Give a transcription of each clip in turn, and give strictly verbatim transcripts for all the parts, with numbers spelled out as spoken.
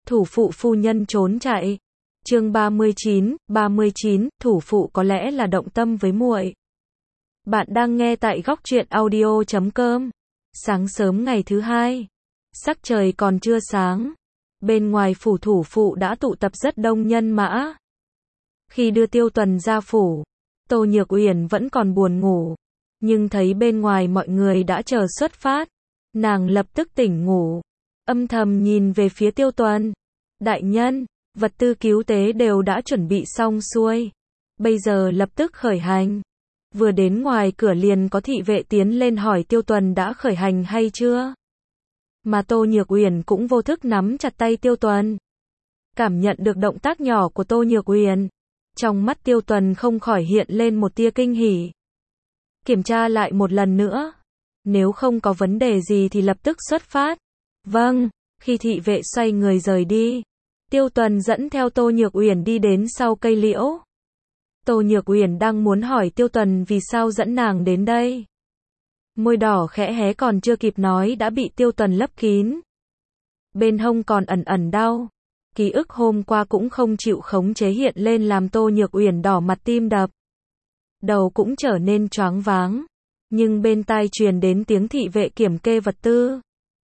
Thủ phụ phu nhân trốn chạy. Chương ba mươi chín, ba mươi chín, thủ phụ có lẽ là động tâm với muội. Bạn đang nghe tại góc truyện audio chấm com. Sáng sớm ngày thứ hai, sắc trời còn chưa sáng, bên ngoài phủ thủ phụ đã tụ tập rất đông nhân mã. Khi đưa Tiêu Tuần ra phủ, Tô Nhược Uyển vẫn còn buồn ngủ, nhưng thấy bên ngoài mọi người đã chờ xuất phát, nàng lập tức tỉnh ngủ, âm thầm nhìn về phía Tiêu Tuần. Đại nhân, vật tư cứu tế đều đã chuẩn bị xong xuôi, bây giờ lập tức khởi hành. Vừa đến ngoài cửa liền có thị vệ tiến lên hỏi Tiêu Tuần đã khởi hành hay chưa. Mà Tô Nhược Uyển cũng vô thức nắm chặt tay Tiêu Tuần. Cảm nhận được động tác nhỏ của Tô Nhược Uyển, trong mắt Tiêu Tuần không khỏi hiện lên một tia kinh hỉ. Kiểm tra lại một lần nữa, nếu không có vấn đề gì thì lập tức xuất phát. Vâng. Khi thị vệ xoay người rời đi, Tiêu Tuần dẫn theo Tô Nhược Uyển đi đến sau cây liễu. Tô Nhược Uyển đang muốn hỏi Tiêu Tuần vì sao dẫn nàng đến đây. Môi đỏ khẽ hé còn chưa kịp nói đã bị Tiêu Tuần lấp kín. Bên hông còn ẩn ẩn đau. Ký ức hôm qua cũng không chịu khống chế hiện lên làm Tô Nhược Uyển đỏ mặt tim đập. Đầu cũng trở nên choáng váng. Nhưng bên tai truyền đến tiếng thị vệ kiểm kê vật tư.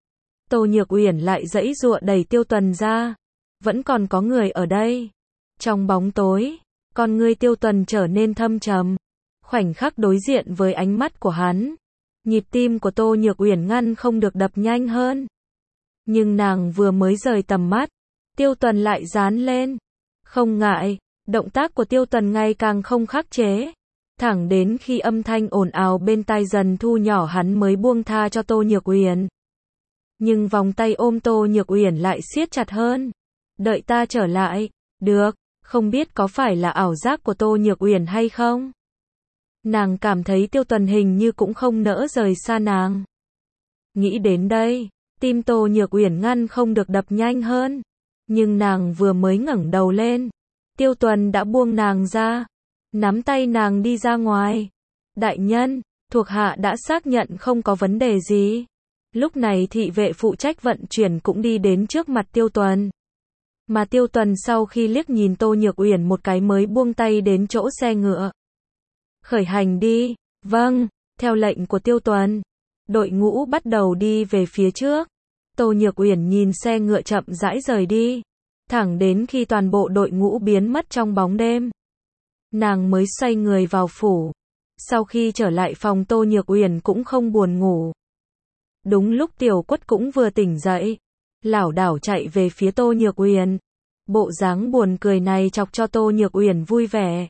Tô Nhược Uyển lại giãy giụa đẩy Tiêu Tuần ra. Vẫn còn có người ở đây. Trong bóng tối, con ngươi Tiêu Tuần trở nên thâm trầm. Khoảnh khắc đối diện với ánh mắt của hắn, nhịp tim của Tô Nhược Uyển ngăn không được đập nhanh hơn. Nhưng nàng vừa mới rời tầm mắt, Tiêu Tuần lại dán lên. Không ngại, động tác của Tiêu Tuần ngày càng không khắc chế. Thẳng đến khi âm thanh ồn ào bên tai dần thu nhỏ hắn mới buông tha cho Tô Nhược Uyển. Nhưng vòng tay ôm Tô Nhược Uyển lại siết chặt hơn. Đợi ta trở lại. Được, không biết có phải là ảo giác của Tô Nhược Uyển hay không? Nàng cảm thấy Tiêu Tuần hình như cũng không nỡ rời xa nàng. Nghĩ đến đây, tim Tô Nhược Uyển ngăn không được đập nhanh hơn. Nhưng nàng vừa mới ngẩng đầu lên, Tiêu Tuần đã buông nàng ra, nắm tay nàng đi ra ngoài. Đại nhân, thuộc hạ đã xác nhận không có vấn đề gì. Lúc này thị vệ phụ trách vận chuyển cũng đi đến trước mặt Tiêu Tuần. Mà Tiêu Tuần sau khi liếc nhìn Tô Nhược Uyển một cái mới buông tay đến chỗ xe ngựa. Khởi hành đi. Vâng, theo lệnh của Tiêu Tuần, đội ngũ bắt đầu đi về phía trước. Tô Nhược Uyển nhìn xe ngựa chậm rãi rời đi, thẳng đến khi toàn bộ đội ngũ biến mất trong bóng đêm, nàng mới xoay người vào phủ. Sau khi trở lại phòng Tô Nhược Uyển cũng không buồn ngủ. Đúng lúc Tiểu Quất cũng vừa tỉnh dậy, lảo đảo chạy về phía Tô Nhược Uyển. Bộ dáng buồn cười này chọc cho Tô Nhược Uyển vui vẻ.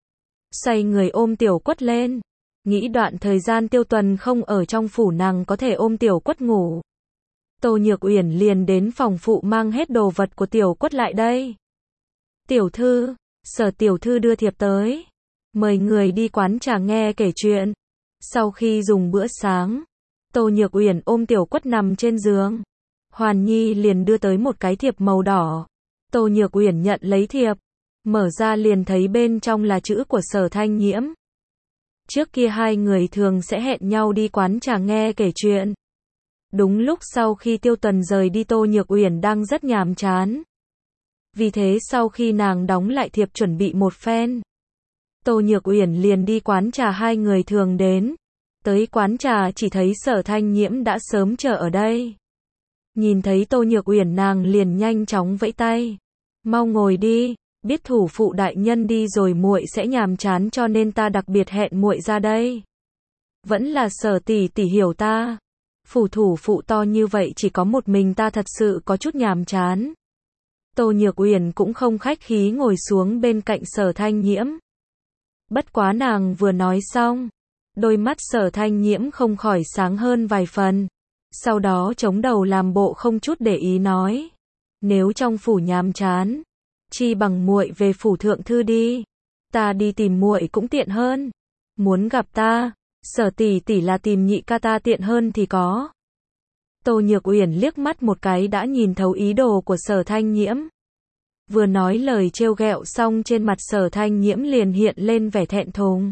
Xoay người ôm Tiểu Quất lên, nghĩ đoạn thời gian Tiêu Tuần không ở trong phủ nàng có thể ôm Tiểu Quất ngủ. Tô Nhược Uyển liền đến phòng phụ mang hết đồ vật của Tiểu Quất lại đây. Tiểu thư, Sở tiểu thư đưa thiệp tới, mời người đi quán trà nghe kể chuyện. Sau khi dùng bữa sáng, Tô Nhược Uyển ôm Tiểu Quất nằm trên giường. Hoàn Nhi liền đưa tới một cái thiệp màu đỏ. Tô Nhược Uyển nhận lấy thiệp, mở ra liền thấy bên trong là chữ của Sở Thanh Nhiễm. Trước kia hai người thường sẽ hẹn nhau đi quán trà nghe kể chuyện. Đúng lúc sau khi Tiêu Tuần rời đi Tô Nhược Uyển đang rất nhàm chán. Vì thế sau khi nàng đóng lại thiệp chuẩn bị một phen, Tô Nhược Uyển liền đi quán trà hai người thường đến. Tới quán trà chỉ thấy Sở Thanh Nhiễm đã sớm chờ ở đây. Nhìn thấy Tô Nhược Uyển nàng liền nhanh chóng vẫy tay. Mau ngồi đi, biết thủ phụ đại nhân đi rồi muội sẽ nhàm chán cho nên ta đặc biệt hẹn muội ra đây. Vẫn là Sở tỷ tỷ hiểu ta. Phủ thủ phụ to như vậy chỉ có một mình ta thật sự có chút nhàm chán. Tô Nhược Uyển cũng không khách khí ngồi xuống bên cạnh Sở Thanh Nhiễm. Bất quá nàng vừa nói xong, đôi mắt Sở Thanh Nhiễm không khỏi sáng hơn vài phần. Sau đó chống đầu làm bộ không chút để ý nói. Nếu trong phủ nhàm chán, chi bằng muội về phủ thượng thư đi. Ta đi tìm muội cũng tiện hơn. Muốn gặp ta, Sở tỷ tỷ là tìm nhị ca ta tiện hơn thì có. Tô Nhược Uyển liếc mắt một cái đã nhìn thấu ý đồ của Sở Thanh Nhiễm. Vừa nói lời trêu ghẹo xong trên mặt Sở Thanh Nhiễm liền hiện lên vẻ thẹn thùng.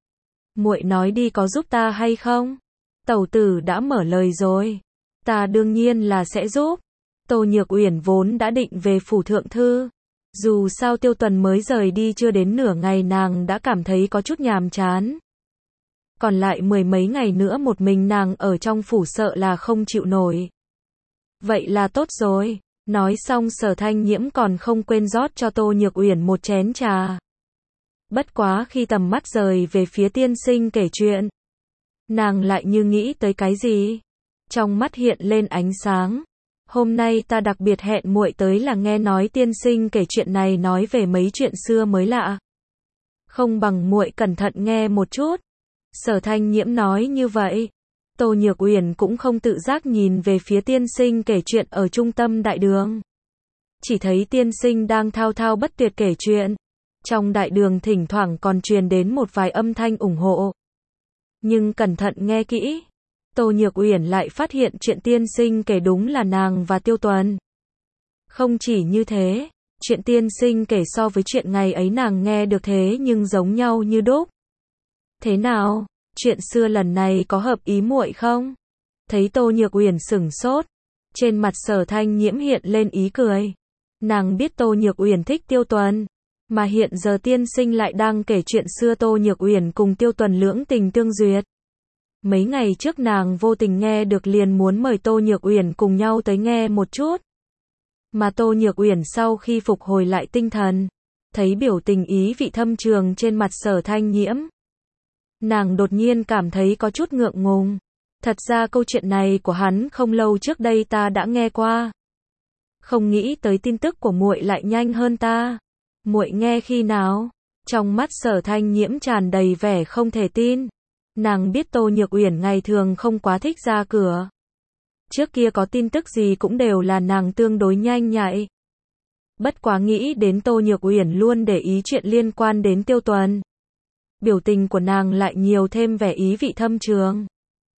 Muội nói đi có giúp ta hay không? Tẩu tử đã mở lời rồi. Ta đương nhiên là sẽ giúp. Tô Nhược Uyển vốn đã định về phủ thượng thư. Dù sao Tiêu Tuần mới rời đi chưa đến nửa ngày nàng đã cảm thấy có chút nhàm chán. Còn lại mười mấy ngày nữa một mình nàng ở trong phủ sợ là không chịu nổi. Vậy là tốt rồi. Nói xong Sở Thanh Nhiễm còn không quên rót cho Tô Nhược Uyển một chén trà. Bất quá khi tầm mắt rời về phía tiên sinh kể chuyện, nàng lại như nghĩ tới cái gì. Trong mắt hiện lên ánh sáng. Hôm nay ta đặc biệt hẹn muội tới là nghe nói tiên sinh kể chuyện này nói về mấy chuyện xưa mới lạ. Không bằng muội cẩn thận nghe một chút. Sở Thanh Nhiễm nói như vậy. Tô Nhược Uyển cũng không tự giác nhìn về phía tiên sinh kể chuyện ở trung tâm đại đường. Chỉ thấy tiên sinh đang thao thao bất tuyệt kể chuyện. Trong đại đường thỉnh thoảng còn truyền đến một vài âm thanh ủng hộ. Nhưng cẩn thận nghe kỹ, Tô Nhược Uyển lại phát hiện chuyện tiên sinh kể đúng là nàng và Tiêu Tuần. Không chỉ như thế, chuyện tiên sinh kể so với chuyện ngày ấy nàng nghe được thế nhưng giống nhau như đúc. Thế nào, chuyện xưa lần này có hợp ý muội không? Thấy Tô Nhược Uyển sửng sốt, trên mặt Sở Thanh Nhiễm hiện lên ý cười. Nàng biết Tô Nhược Uyển thích Tiêu Tuần, mà hiện giờ tiên sinh lại đang kể chuyện xưa Tô Nhược Uyển cùng Tiêu Tuần lưỡng tình tương duyệt. Mấy ngày trước nàng vô tình nghe được liền muốn mời Tô Nhược Uyển cùng nhau tới nghe một chút. Mà Tô Nhược Uyển sau khi phục hồi lại tinh thần, thấy biểu tình ý vị thâm trường trên mặt Sở Thanh Nhiễm, nàng đột nhiên cảm thấy có chút ngượng ngùng. Thật ra câu chuyện này của hắn không lâu trước đây ta đã nghe qua. Không nghĩ tới tin tức của muội lại nhanh hơn ta. Muội nghe khi nào? Trong mắt Sở Thanh Nhiễm tràn đầy vẻ không thể tin. Nàng biết Tô Nhược Uyển ngày thường không quá thích ra cửa. Trước kia có tin tức gì cũng đều là nàng tương đối nhanh nhạy. Bất quá nghĩ đến Tô Nhược Uyển luôn để ý chuyện liên quan đến Tiêu Tuần. Biểu tình của nàng lại nhiều thêm vẻ ý vị thâm trường.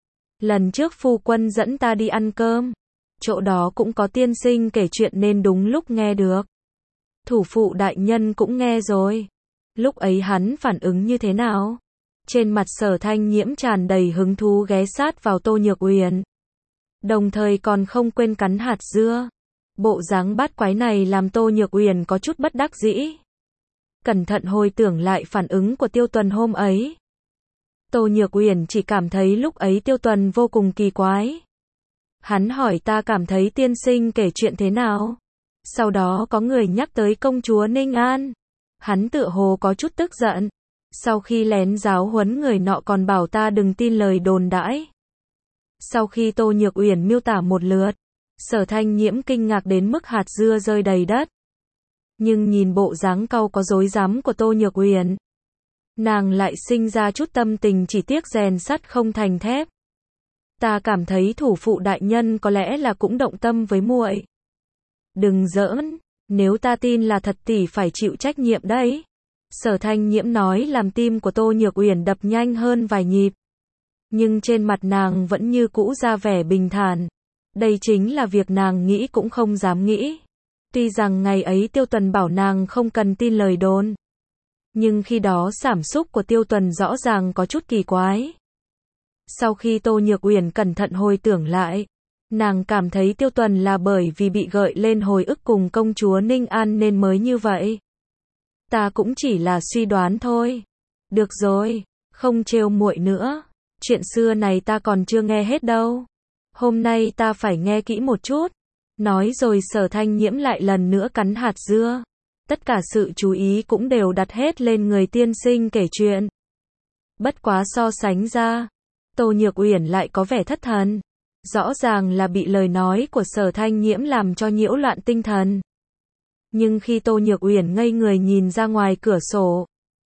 Lần trước phu quân dẫn ta đi ăn cơm. Chỗ đó cũng có tiên sinh kể chuyện nên đúng lúc nghe được. Thủ phụ đại nhân cũng nghe rồi. Lúc ấy hắn phản ứng như thế nào? Trên mặt Sở Thanh Nhiễm tràn đầy hứng thú ghé sát vào Tô Nhược Uyển. Đồng thời còn không quên cắn hạt dưa. Bộ dáng bát quái này làm Tô Nhược Uyển có chút bất đắc dĩ. Cẩn thận hồi tưởng lại phản ứng của Tiêu Tuần hôm ấy. Tô Nhược Uyển chỉ cảm thấy lúc ấy Tiêu Tuần vô cùng kỳ quái. Hắn hỏi ta cảm thấy tiên sinh kể chuyện thế nào? Sau đó có người nhắc tới công chúa Ninh An. Hắn tựa hồ có chút tức giận. Sau khi lén giáo huấn người nọ còn bảo ta đừng tin lời đồn đãi. Sau khi Tô Nhược Uyển miêu tả một lượt, Sở Thanh Nhiễm kinh ngạc đến mức hạt dưa rơi đầy đất. Nhưng nhìn bộ dáng cau có rối rắm của Tô Nhược Uyển, nàng lại sinh ra chút tâm tình chỉ tiếc rèn sắt không thành thép. Ta cảm thấy thủ phụ đại nhân có lẽ là cũng động tâm với muội. Đừng giỡn, nếu ta tin là thật tỷ phải chịu trách nhiệm đấy. Sở Thanh Nhiễm nói làm tim của Tô Nhược Uyển đập nhanh hơn vài nhịp. Nhưng trên mặt nàng vẫn như cũ ra vẻ bình thản. Đây chính là việc nàng nghĩ cũng không dám nghĩ. Tuy rằng ngày ấy Tiêu Tuần bảo nàng không cần tin lời đồn. Nhưng khi đó cảm xúc của Tiêu Tuần rõ ràng có chút kỳ quái. Sau khi Tô Nhược Uyển cẩn thận hồi tưởng lại, nàng cảm thấy Tiêu Tuần là bởi vì bị gợi lên hồi ức cùng công chúa Ninh An nên mới như vậy. Ta cũng chỉ là suy đoán thôi. Được rồi, không trêu muội nữa. Chuyện xưa này ta còn chưa nghe hết đâu. Hôm nay ta phải nghe kỹ một chút. Nói rồi Sở Thanh Nhiễm lại lần nữa cắn hạt dưa. Tất cả sự chú ý cũng đều đặt hết lên người tiên sinh kể chuyện. Bất quá so sánh ra, Tô Nhược Uyển lại có vẻ thất thần. Rõ ràng là bị lời nói của Sở Thanh Nhiễm làm cho nhiễu loạn tinh thần. Nhưng khi Tô Nhược Uyển ngây người nhìn ra ngoài cửa sổ,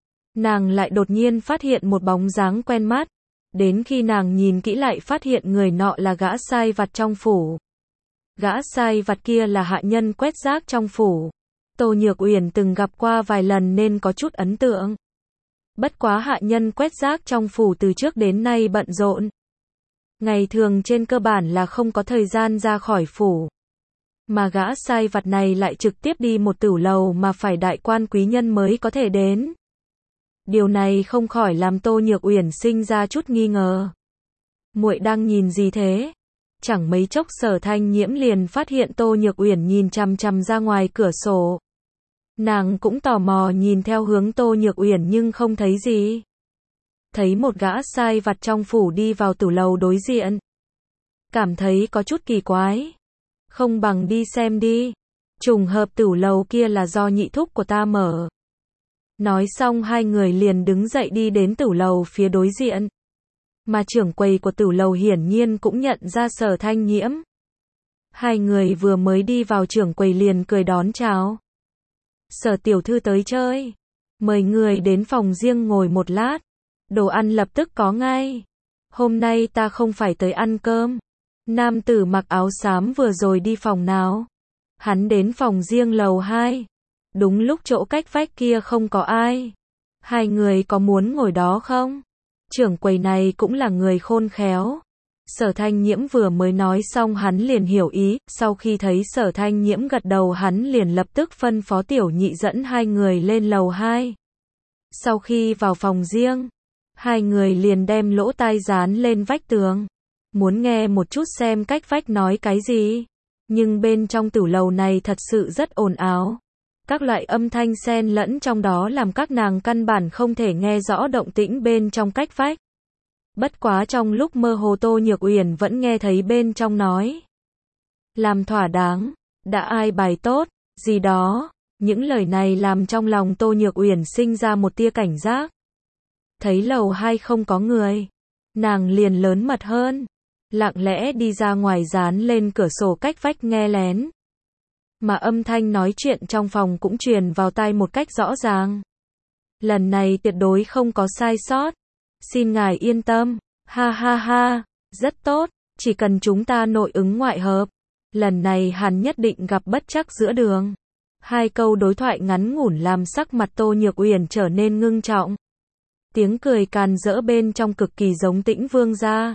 nàng lại đột nhiên phát hiện một bóng dáng quen mắt. Đến khi nàng nhìn kỹ lại phát hiện người nọ là gã sai vặt trong phủ. Gã sai vặt kia là hạ nhân quét rác trong phủ. Tô Nhược Uyển từng gặp qua vài lần nên có chút ấn tượng. Bất quá hạ nhân quét rác trong phủ từ trước đến nay bận rộn. Ngày thường trên cơ bản là không có thời gian ra khỏi phủ. Mà gã sai vặt này lại trực tiếp đi một tửu lầu mà phải đại quan quý nhân mới có thể đến. Điều này không khỏi làm Tô Nhược Uyển sinh ra chút nghi ngờ. Muội đang nhìn gì thế? Chẳng mấy chốc Sở Thanh Nhiễm liền phát hiện Tô Nhược Uyển nhìn chằm chằm ra ngoài cửa sổ. Nàng cũng tò mò nhìn theo hướng Tô Nhược Uyển nhưng không thấy gì. Thấy một gã sai vặt trong phủ đi vào tửu lầu đối diện. Cảm thấy có chút kỳ quái. Không bằng đi xem đi. Trùng hợp tửu lầu kia là do nhị thúc của ta mở. Nói xong hai người liền đứng dậy đi đến tửu lầu phía đối diện. Mà trưởng quầy của tửu lầu hiển nhiên cũng nhận ra Sở Thanh Nhiễm. Hai người vừa mới đi vào, trưởng quầy liền cười đón chào. Sở tiểu thư tới chơi. Mời người đến phòng riêng ngồi một lát. Đồ ăn lập tức có ngay. Hôm nay ta không phải tới ăn cơm. Nam tử mặc áo xám vừa rồi đi phòng nào? Hắn đến phòng riêng lầu hai. Đúng lúc chỗ cách vách kia không có ai. Hai người có muốn ngồi đó không? Trưởng quầy này cũng là người khôn khéo. Sở Thanh Nhiễm vừa mới nói xong hắn liền hiểu ý, sau khi thấy Sở Thanh Nhiễm gật đầu hắn liền lập tức phân phó tiểu nhị dẫn hai người lên lầu hai. Sau khi vào phòng riêng, hai người liền đem lỗ tai dán lên vách tường. Muốn nghe một chút xem cách vách nói cái gì. Nhưng bên trong tửu lầu này thật sự rất ồn ào. Các loại âm thanh xen lẫn trong đó làm các nàng căn bản không thể nghe rõ động tĩnh bên trong cách vách. Bất quá trong lúc mơ hồ Tô Nhược Uyển vẫn nghe thấy bên trong nói. Làm thỏa đáng, đã ai bài tốt, gì đó. Những lời này làm trong lòng Tô Nhược Uyển sinh ra một tia cảnh giác. Thấy lầu hai không có người. Nàng liền lớn mật hơn. Lặng lẽ đi ra ngoài dán lên cửa sổ cách vách nghe lén. Mà âm thanh nói chuyện trong phòng cũng truyền vào tai một cách rõ ràng. Lần này tuyệt đối không có sai sót. Xin ngài yên tâm. Ha ha ha. Rất tốt. Chỉ cần chúng ta nội ứng ngoại hợp. Lần này hắn nhất định gặp bất trắc giữa đường. Hai câu đối thoại ngắn ngủn làm sắc mặt Tô Nhược Uyển trở nên ngưng trọng. Tiếng cười càn rỡ bên trong cực kỳ giống Tĩnh Vương gia.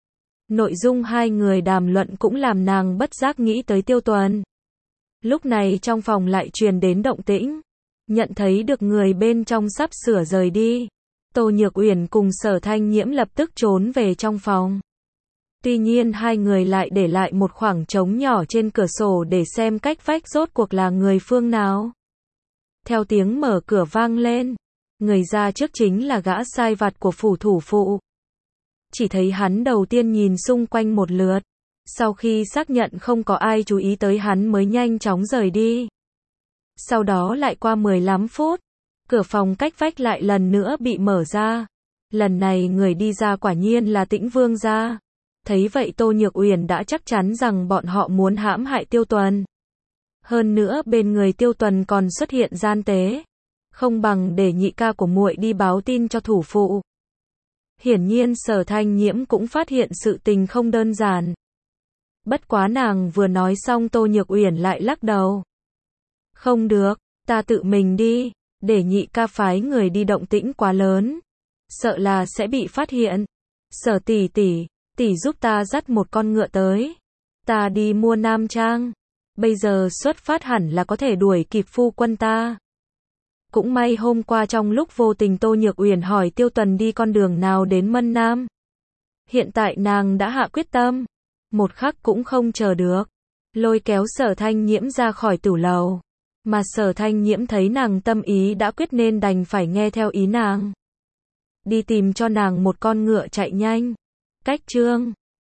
Nội dung hai người đàm luận cũng làm nàng bất giác nghĩ tới Tiêu Tuần. Lúc này trong phòng lại truyền đến động tĩnh. Nhận thấy được người bên trong sắp sửa rời đi. Tô Nhược Uyển cùng Sở Thanh Nhiễm lập tức trốn về trong phòng. Tuy nhiên hai người lại để lại một khoảng trống nhỏ trên cửa sổ để xem cách vách rốt cuộc là người phương nào. Theo tiếng mở cửa vang lên. Người ra trước chính là gã sai vặt của phủ thủ phụ. Chỉ thấy hắn đầu tiên nhìn xung quanh một lượt. Sau khi xác nhận không có ai chú ý tới hắn mới nhanh chóng rời đi. Sau đó lại qua mười lăm phút. Cửa phòng cách vách lại lần nữa bị mở ra. Lần này người đi ra quả nhiên là Tĩnh Vương gia. Thấy vậy Tô Nhược Uyển đã chắc chắn rằng bọn họ muốn hãm hại Tiêu Tuần. Hơn nữa bên người Tiêu Tuần còn xuất hiện gian tế. Không bằng để nhị ca của muội đi báo tin cho thủ phụ. Hiển nhiên Sở Thanh Nhiễm cũng phát hiện sự tình không đơn giản. Bất quá nàng vừa nói xong Tô Nhược Uyển lại lắc đầu. Không được, ta tự mình đi, để nhị ca phái người đi, động tĩnh quá lớn. Sợ là sẽ bị phát hiện. Sở tỷ tỷ, tỷ giúp ta dắt một con ngựa tới. Ta đi mua nam trang. Bây giờ xuất phát hẳn là có thể đuổi kịp phu quân ta. Cũng may hôm qua trong lúc vô tình Tô Nhược Uyển hỏi Tiêu Tuần đi con đường nào đến Mân Nam. Hiện tại nàng đã hạ quyết tâm. Một khắc cũng không chờ được. Lôi kéo Sở Thanh Nhiễm ra khỏi tửu lầu. Mà Sở Thanh Nhiễm thấy nàng tâm ý đã quyết nên đành phải nghe theo ý nàng. Đi tìm cho nàng một con ngựa chạy nhanh. Cách chương